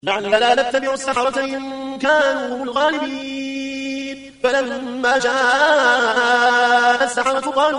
لعلنا نتبع السحرة إن كانوا هم الغالبين. فلما جاء السحرة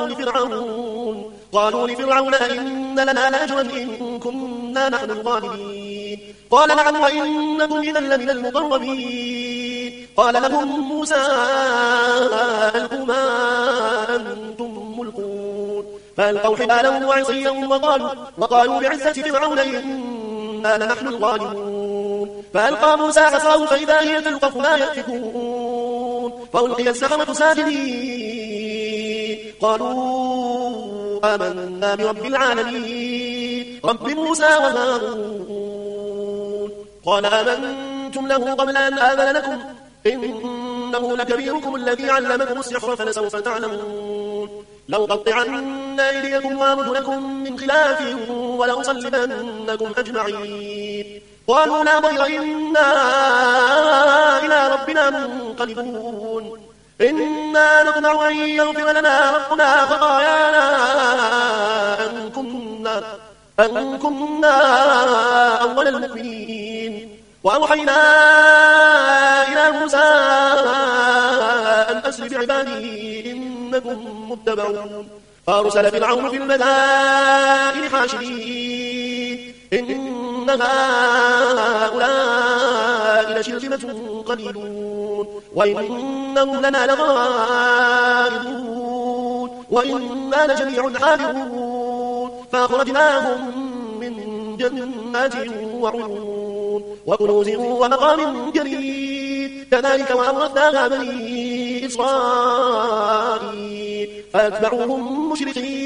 قالوا لفرعون إن لنا لأجرا إن كنا نحن الغالبين. قال نعم وإنكم إذا لمن المقربين. قال لهم موسى ألقوا ما أنتم ملقون. فألقوا حبالهم وعصيهم وقالوا بعزة فرعون إنا لنحن الغالبون. فألقى موسى عصاه فإذا هي تلقف ما يأفكون. فألقي السحرة ساجدين قالوا آمنا برب العالمين رب موسى وهارون. قال آمنتم له قبل أن آذن لكم إنه لكبيركم الذي علمكم السحر فلسوف تعلمون. لأقطعن أيديكم وأرجلكم من خلاف ولأصلبنكم أجمعين. قالوا لا ضير إنا إلى ربنا منقلبون. إنا نطمع أن يغفر لنا ربنا خطايانا أن كنا أول المؤمنين. وأوحينا إلى موسى أن أسر بعبادي إنكم متبعون. فأرسل فرعون في المدائن حاشرين إن هؤلاء لشرذمة قليلون وإنهم لنا لغائظون وإنا لجميع حاذرون. فأخرجناهم من جنات وعيون وكنوز ومقام كريم. كذلك وأورثناها بني إسرائيل فأتبعوهم مشركين.